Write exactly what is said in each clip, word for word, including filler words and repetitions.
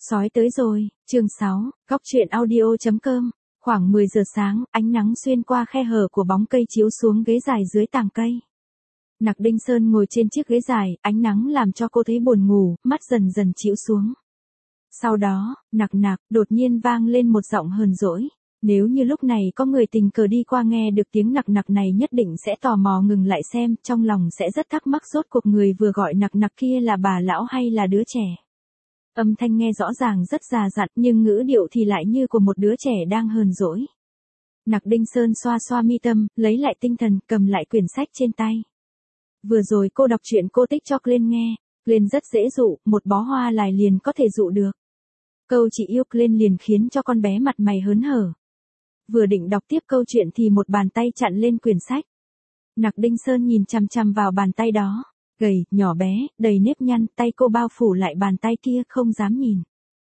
Sói tới rồi, chương sáu, góc truyện audio chấm com. Khoảng mười giờ sáng, ánh nắng xuyên qua khe hở của bóng cây chiếu xuống ghế dài dưới tàng cây. Nặc Đinh Sơn ngồi trên chiếc ghế dài, ánh nắng làm cho cô thấy buồn ngủ, mắt dần dần chịu xuống. Sau đó, nặc nặc, đột nhiên vang lên một giọng hờn dỗi. Nếu như lúc này có người tình cờ đi qua nghe được tiếng nặc nặc này nhất định sẽ tò mò ngừng lại xem, trong lòng sẽ rất thắc mắc rốt cuộc người vừa gọi nặc nặc kia là bà lão hay là đứa trẻ. Âm thanh nghe rõ ràng rất già dặn nhưng ngữ điệu thì lại như của một đứa trẻ đang hờn dỗi. Nặc Đinh Sơn xoa xoa mi tâm, lấy lại tinh thần, cầm lại quyển sách trên tay. Vừa rồi cô đọc truyện cô tích cho Glenn nghe, Glenn rất dễ dụ, một bó hoa lại liền có thể dụ được. Câu chị yêu Glenn liền khiến cho con bé mặt mày hớn hở. Vừa định đọc tiếp câu chuyện thì một bàn tay chặn lên quyển sách. Nặc Đinh Sơn nhìn chằm chằm vào bàn tay đó. Gầy, nhỏ bé, đầy nếp nhăn, tay cô bao phủ lại bàn tay kia, không dám nhìn.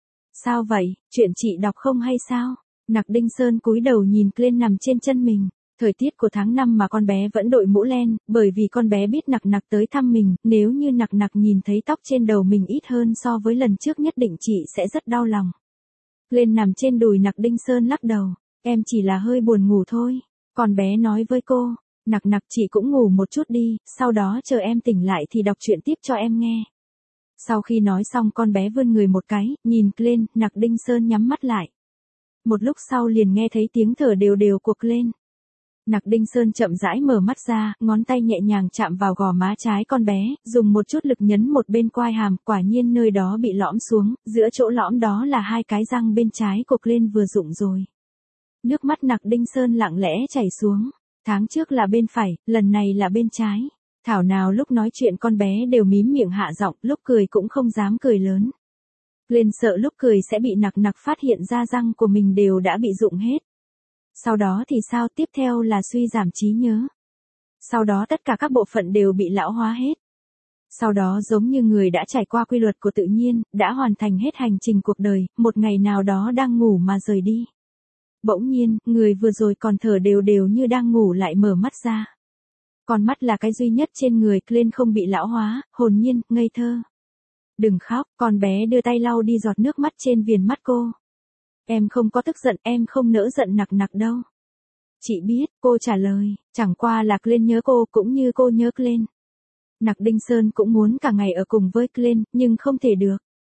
Sao vậy, chuyện chị đọc không hay sao? Nặc Đinh Sơn cúi đầu nhìn Glenn nằm trên chân mình. Thời tiết của tháng năm mà con bé vẫn đội mũ len, bởi vì con bé biết nặc nặc tới thăm mình, nếu như nặc nặc nhìn thấy tóc trên đầu mình ít hơn so với lần trước nhất định chị sẽ rất đau lòng. Glenn nằm trên đùi Nặc Đinh Sơn lắc đầu, em chỉ là hơi buồn ngủ thôi. Con bé nói với cô. Nặc nặc chị cũng ngủ một chút đi, sau đó chờ em tỉnh lại thì đọc truyện tiếp cho em nghe. Sau khi nói xong con bé vươn người một cái, nhìn Glenn, Nặc Đinh Sơn nhắm mắt lại. Một lúc sau liền nghe thấy tiếng thở đều đều của Glenn. Nặc Đinh Sơn chậm rãi mở mắt ra, ngón tay nhẹ nhàng chạm vào gò má trái con bé, dùng một chút lực nhấn một bên quai hàm, quả nhiên nơi đó bị lõm xuống, giữa chỗ lõm đó là hai cái răng bên trái của Glenn vừa rụng rồi. Nước mắt Nặc Đinh Sơn lặng lẽ chảy xuống. Tháng trước là bên phải, lần này là bên trái. Thảo nào lúc nói chuyện con bé đều mím miệng hạ giọng, lúc cười cũng không dám cười lớn. Glenn sợ lúc cười sẽ bị nặc nặc phát hiện ra răng của mình đều đã bị rụng hết. Sau đó thì sao, tiếp theo là suy giảm trí nhớ. Sau đó tất cả các bộ phận đều bị lão hóa hết. Sau đó giống như người đã trải qua quy luật của tự nhiên, đã hoàn thành hết hành trình cuộc đời, một ngày nào đó đang ngủ mà rời đi. Bỗng nhiên, người vừa rồi còn thở đều đều như đang ngủ lại mở mắt ra. Con mắt là cái duy nhất trên người Glenn không bị lão hóa, hồn nhiên, ngây thơ. Đừng khóc, con bé đưa tay lau đi giọt nước mắt trên viền mắt cô. Em không có tức giận, em không nỡ giận nặc nặc đâu. Chị biết, cô trả lời, chẳng qua là Glenn nhớ cô cũng như cô nhớ Glenn. Nặc Đinh Sơn cũng muốn cả ngày ở cùng với Glenn, nhưng không thể được.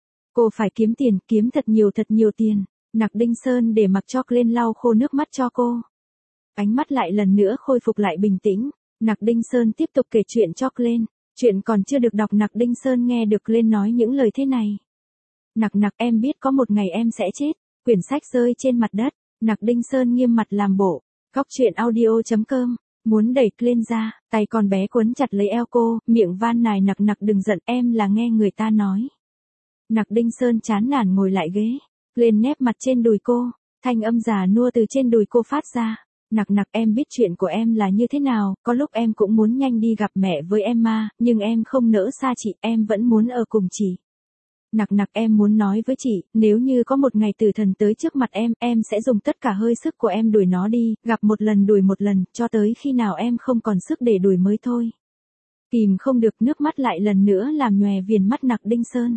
Cô phải kiếm tiền, kiếm thật nhiều thật nhiều tiền. Nặc Đinh Sơn để mặc cho Glenn lau khô nước mắt cho cô. Ánh mắt lại lần nữa khôi phục lại bình tĩnh. Nặc Đinh Sơn tiếp tục kể chuyện cho Glenn. Chuyện còn chưa được đọc Nặc Đinh Sơn nghe được Glenn nói những lời thế này. Nặc nặc em biết có một ngày em sẽ chết. Quyển sách rơi trên mặt đất. Nặc Đinh Sơn nghiêm mặt làm bộ. Góc truyện audio chấm com. Muốn đẩy Glenn ra, tay con bé quấn chặt lấy eo cô, miệng van nài nặc nặc đừng giận, em là nghe người ta nói. Nặc Đinh Sơn chán nản ngồi lại ghế. Glenn nép mặt trên đùi cô, thanh âm già nua từ trên đùi cô phát ra. Nặc nặc em biết chuyện của em là như thế nào, có lúc em cũng muốn nhanh đi gặp mẹ với em mà, nhưng em không nỡ xa chị, em vẫn muốn ở cùng chị. Nặc nặc em muốn nói với chị, nếu như có một ngày tử thần tới trước mặt em, em sẽ dùng tất cả hơi sức của em đuổi nó đi, gặp một lần đuổi một lần, cho tới khi nào em không còn sức để đuổi mới thôi. Kìm không được nước mắt lại lần nữa làm nhòe viền mắt Nặc Đinh Sơn.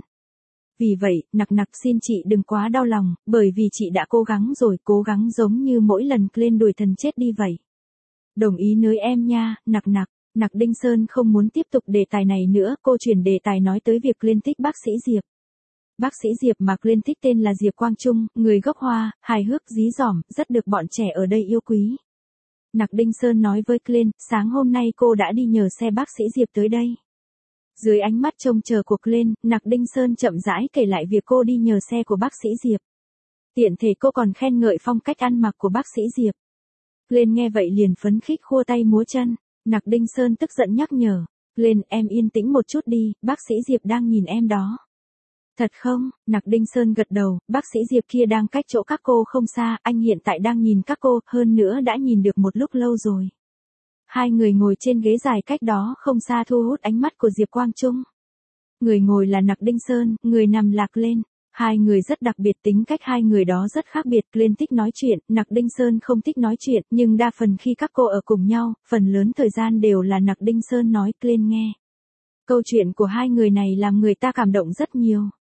Vì vậy, nặc nặc xin chị đừng quá đau lòng, bởi vì chị đã cố gắng rồi, cố gắng giống như mỗi lần Glenn đuổi thần chết đi vậy. Đồng ý nơi em nha, nặc nặc. Nặc Đinh Sơn không muốn tiếp tục đề tài này nữa, cô chuyển đề tài nói tới việc Glenn thích bác sĩ Diệp. Bác sĩ Diệp mà Glenn thích tên là Diệp Quang Trung, người gốc Hoa, hài hước, dí dỏm, rất được bọn trẻ ở đây yêu quý. Nặc Đinh Sơn nói với Glenn, sáng hôm nay cô đã đi nhờ xe bác sĩ Diệp tới đây. Dưới ánh mắt trông chờ của Glenn, Nặc Đinh Sơn chậm rãi kể lại việc cô đi nhờ xe của bác sĩ Diệp. Tiện thể cô còn khen ngợi phong cách ăn mặc của bác sĩ Diệp. Glenn nghe vậy liền phấn khích khua tay múa chân. Nặc Đinh Sơn tức giận nhắc nhở. Glenn, em yên tĩnh một chút đi, bác sĩ Diệp đang nhìn em đó. Thật không? Nặc Đinh Sơn gật đầu, bác sĩ Diệp kia đang cách chỗ các cô không xa, anh hiện tại đang nhìn các cô, hơn nữa đã nhìn được một lúc lâu rồi. Hai người ngồi trên ghế dài cách đó không xa thu hút ánh mắt của Diệp Quang Trung. Người ngồi là Nặc Đinh Sơn, người nằm là Glenn. Hai người rất đặc biệt, tính cách hai người đó rất khác biệt. Glenn thích nói chuyện, Nặc Đinh Sơn không thích nói chuyện, nhưng đa phần khi các cô ở cùng nhau, phần lớn thời gian đều là Nặc Đinh Sơn nói, Glenn nghe. Câu chuyện của hai người này làm người ta cảm động rất nhiều.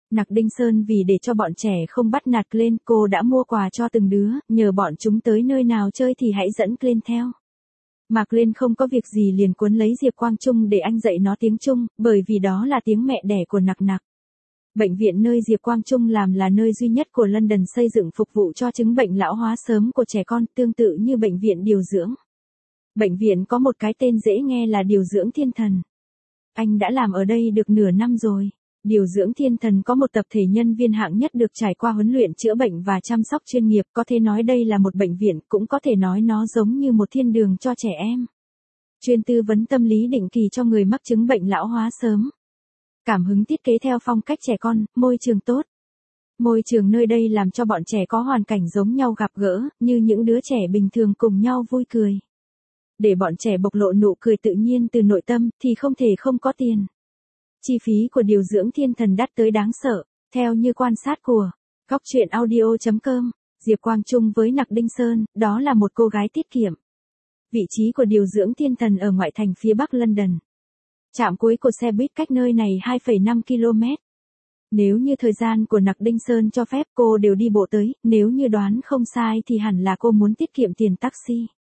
Nặc Đinh Sơn vì để cho bọn trẻ không bắt nạt Glenn, cô đã mua quà cho từng đứa, nhờ bọn chúng tới nơi nào chơi thì hãy dẫn Glenn theo. Mà Glenn không có việc gì liền cuốn lấy Diệp Quang Trung để anh dạy nó tiếng Trung, bởi vì đó là tiếng mẹ đẻ của Nặc Nặc. Bệnh viện nơi Diệp Quang Trung làm là nơi duy nhất của London xây dựng phục vụ cho chứng bệnh lão hóa sớm của trẻ con, tương tự như bệnh viện điều dưỡng. Bệnh viện có một cái tên dễ nghe là điều dưỡng thiên thần. Anh đã làm ở đây được nửa năm rồi. Điều dưỡng thiên thần có một tập thể nhân viên hạng nhất được trải qua huấn luyện chữa bệnh và chăm sóc chuyên nghiệp, có thể nói đây là một bệnh viện, cũng có thể nói nó giống như một thiên đường cho trẻ em. Chuyên tư vấn tâm lý định kỳ cho người mắc chứng bệnh lão hóa sớm. Cảm hứng thiết kế theo phong cách trẻ con, môi trường tốt. Môi trường nơi đây làm cho bọn trẻ có hoàn cảnh giống nhau gặp gỡ, như những đứa trẻ bình thường cùng nhau vui cười. Để bọn trẻ bộc lộ nụ cười tự nhiên từ nội tâm thì không thể không có tiền. Chi phí của điều dưỡng thiên thần đắt tới đáng sợ, theo như quan sát của góc truyện audio chấm com, Diệp Quang Trung với Nặc Đinh Sơn, đó là một cô gái tiết kiệm. Vị trí của điều dưỡng thiên thần ở ngoại thành phía bắc London. Trạm cuối của xe buýt cách nơi này hai phẩy năm ki lô mét. Nếu như thời gian của Nặc Đinh Sơn cho phép cô đều đi bộ tới, nếu như đoán không sai thì hẳn là cô muốn tiết kiệm tiền taxi.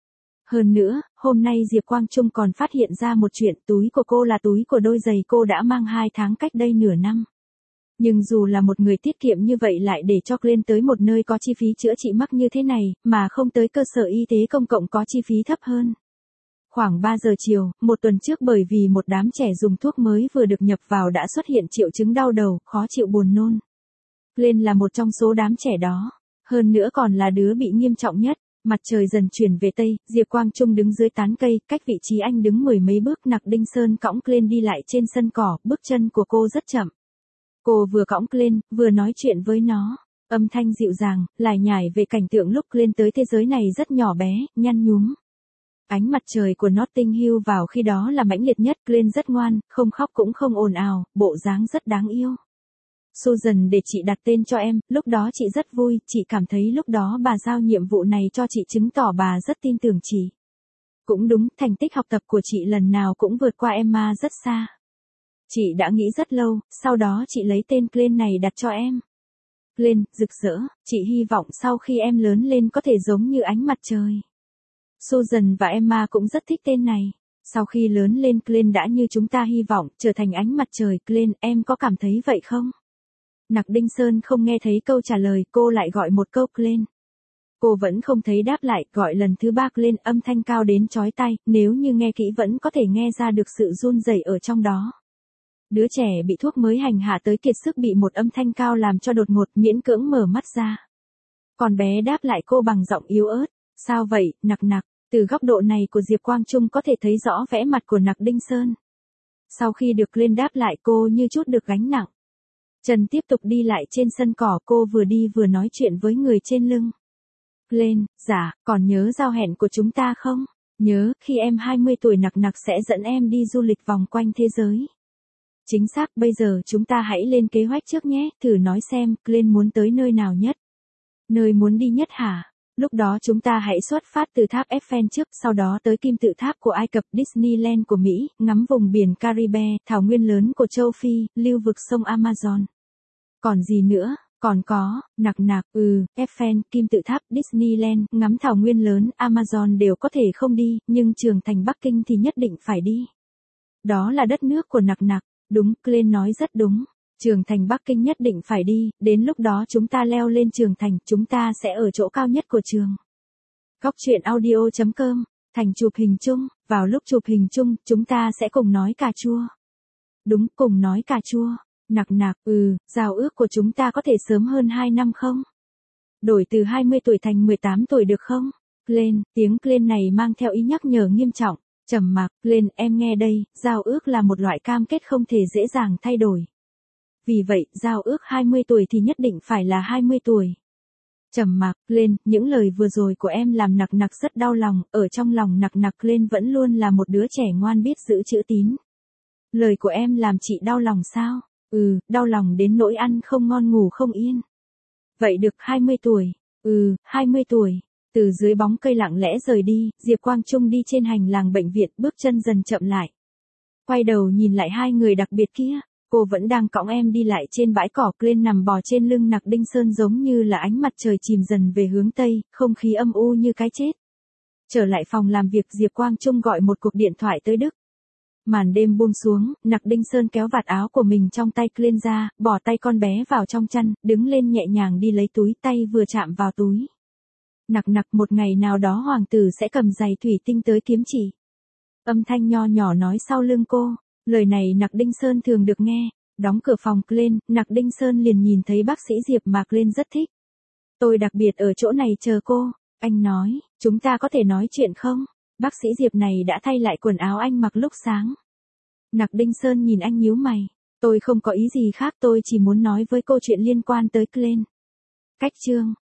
Hơn nữa, hôm nay Diệp Quang Trung còn phát hiện ra một chuyện, túi của cô là túi của đôi giày cô đã mang hai tháng cách đây nửa năm. Nhưng dù là một người tiết kiệm như vậy lại để cho Glenn tới một nơi có chi phí chữa trị mắc như thế này, mà không tới cơ sở y tế công cộng có chi phí thấp hơn. Khoảng ba giờ chiều, một tuần trước bởi vì một đám trẻ dùng thuốc mới vừa được nhập vào đã xuất hiện triệu chứng đau đầu, khó chịu buồn nôn. Glenn là một trong số đám trẻ đó, hơn nữa còn là đứa bị nghiêm trọng nhất. Mặt trời dần chuyển về Tây, Diệp Quang Trung đứng dưới tán cây, cách vị trí anh đứng mười mấy bước. Nặc Đinh Sơn cõng Glenn đi lại trên sân cỏ, bước chân của cô rất chậm. Cô vừa cõng Glenn, vừa nói chuyện với nó, âm thanh dịu dàng, lải nhải về cảnh tượng lúc Glenn tới thế giới này rất nhỏ bé, nhăn nhúm. Ánh mặt trời của Notting Hill vào khi đó là mãnh liệt nhất, Glenn rất ngoan, không khóc cũng không ồn ào, bộ dáng rất đáng yêu. Susan để chị đặt tên cho em, lúc đó chị rất vui, chị cảm thấy lúc đó bà giao nhiệm vụ này cho chị chứng tỏ bà rất tin tưởng chị. Cũng đúng, thành tích học tập của chị lần nào cũng vượt qua Emma rất xa. Chị đã nghĩ rất lâu, sau đó chị lấy tên Glenn này đặt cho em. Glenn, rực rỡ, chị hy vọng sau khi em lớn lên có thể giống như ánh mặt trời. Susan và Emma cũng rất thích tên này. Sau khi lớn lên Glenn đã như chúng ta hy vọng, trở thành ánh mặt trời. Glenn, em có cảm thấy vậy không? Nặc Đinh Sơn không nghe thấy câu trả lời, cô lại gọi một câu Glenn. Cô vẫn không thấy đáp lại, gọi lần thứ ba Glenn, âm thanh cao đến chói tai, nếu như nghe kỹ vẫn có thể nghe ra được sự run rẩy ở trong đó. Đứa trẻ bị thuốc mới hành hạ tới kiệt sức bị một âm thanh cao làm cho đột ngột, miễn cưỡng mở mắt ra. Còn bé đáp lại cô bằng giọng yếu ớt, sao vậy, Nặc Nặc? Từ góc độ này của Diệp Quang Trung có thể thấy rõ vẻ mặt của Nặc Đinh Sơn. Sau khi được Glenn đáp lại cô như chút được gánh nặng. Trần tiếp tục đi lại trên sân cỏ, cô vừa đi vừa nói chuyện với người trên lưng. Glenn, dạ, còn nhớ giao hẹn của chúng ta không? Nhớ, khi em hai mươi tuổi Nặc Nặc sẽ dẫn em đi du lịch vòng quanh thế giới. Chính xác, bây giờ chúng ta hãy lên kế hoạch trước nhé, thử nói xem, Glenn muốn tới nơi nào nhất? Nơi muốn đi nhất hả? Lúc đó chúng ta hãy xuất phát từ tháp Eiffel trước, sau đó tới kim tự tháp của Ai Cập, Disneyland của Mỹ, ngắm vùng biển Caribe, thảo nguyên lớn của châu Phi, lưu vực sông Amazon. Còn gì nữa? Còn có, Nặc Nặc, ừ, Eiffel, kim tự tháp, Disneyland, ngắm thảo nguyên lớn, Amazon đều có thể không đi, nhưng trường thành Bắc Kinh thì nhất định phải đi. Đó là đất nước của Nặc Nặc, đúng, Glenn nói rất đúng. Trường thành Bắc Kinh nhất định phải đi, đến lúc đó chúng ta leo lên trường thành, chúng ta sẽ ở chỗ cao nhất của trường. Góc truyện audio chấm com, thành chụp hình chung, vào lúc chụp hình chung, chúng ta sẽ cùng nói cà chua. Đúng, cùng nói cà chua. Nặc Nặc, ừ, giao ước của chúng ta có thể sớm hơn hai năm không? Đổi từ hai mươi tuổi thành mười tám tuổi được không? Glenn, tiếng Glenn này mang theo ý nhắc nhở nghiêm trọng. Trầm mặc, Glenn, em nghe đây, giao ước là một loại cam kết không thể dễ dàng thay đổi. Vì vậy, giao ước hai mươi tuổi thì nhất định phải là hai mươi tuổi. Trầm mặc, Glenn, những lời vừa rồi của em làm Nặc Nặc rất đau lòng, ở trong lòng Nặc Nặc Glenn vẫn luôn là một đứa trẻ ngoan biết giữ chữ tín. Lời của em làm chị đau lòng sao? Ừ, đau lòng đến nỗi ăn không ngon ngủ không yên. Vậy được hai mươi tuổi. Ừ, hai mươi tuổi. Từ dưới bóng cây lặng lẽ rời đi, Diệp Quang Trung đi trên hành lang bệnh viện, bước chân dần chậm lại. Quay đầu nhìn lại hai người đặc biệt kia, Cô vẫn đang cõng em đi lại trên bãi cỏ. Glenn nằm bò trên lưng Nặc Đinh Sơn giống như là ánh mặt trời chìm dần về hướng tây, không khí âm u như cái chết. Trở lại phòng làm việc, Diệp Quang Trung gọi một cuộc điện thoại tới Đức. Màn đêm buông xuống, Nặc Đinh Sơn kéo vạt áo của mình trong tay Glenn ra, bỏ tay con bé vào trong chăn, đứng lên nhẹ nhàng đi lấy túi, tay vừa chạm vào túi. Nặc nặc, một ngày nào đó hoàng tử sẽ cầm giày thủy tinh tới kiếm chỉ. Âm thanh nho nhỏ nói sau lưng cô, lời này Nặc Đinh Sơn thường được nghe. Đóng cửa phòng Glenn, Nặc Đinh Sơn liền nhìn thấy bác sĩ Diệp mà Glenn rất thích. Tôi đặc biệt ở chỗ này chờ cô, anh nói, chúng ta có thể nói chuyện không? Bác sĩ Diệp này đã thay lại quần áo anh mặc lúc sáng. Nặc Đinh Sơn nhìn anh nhíu mày, tôi không có ý gì khác, tôi chỉ muốn nói với cô chuyện liên quan tới Glenn. Cách chương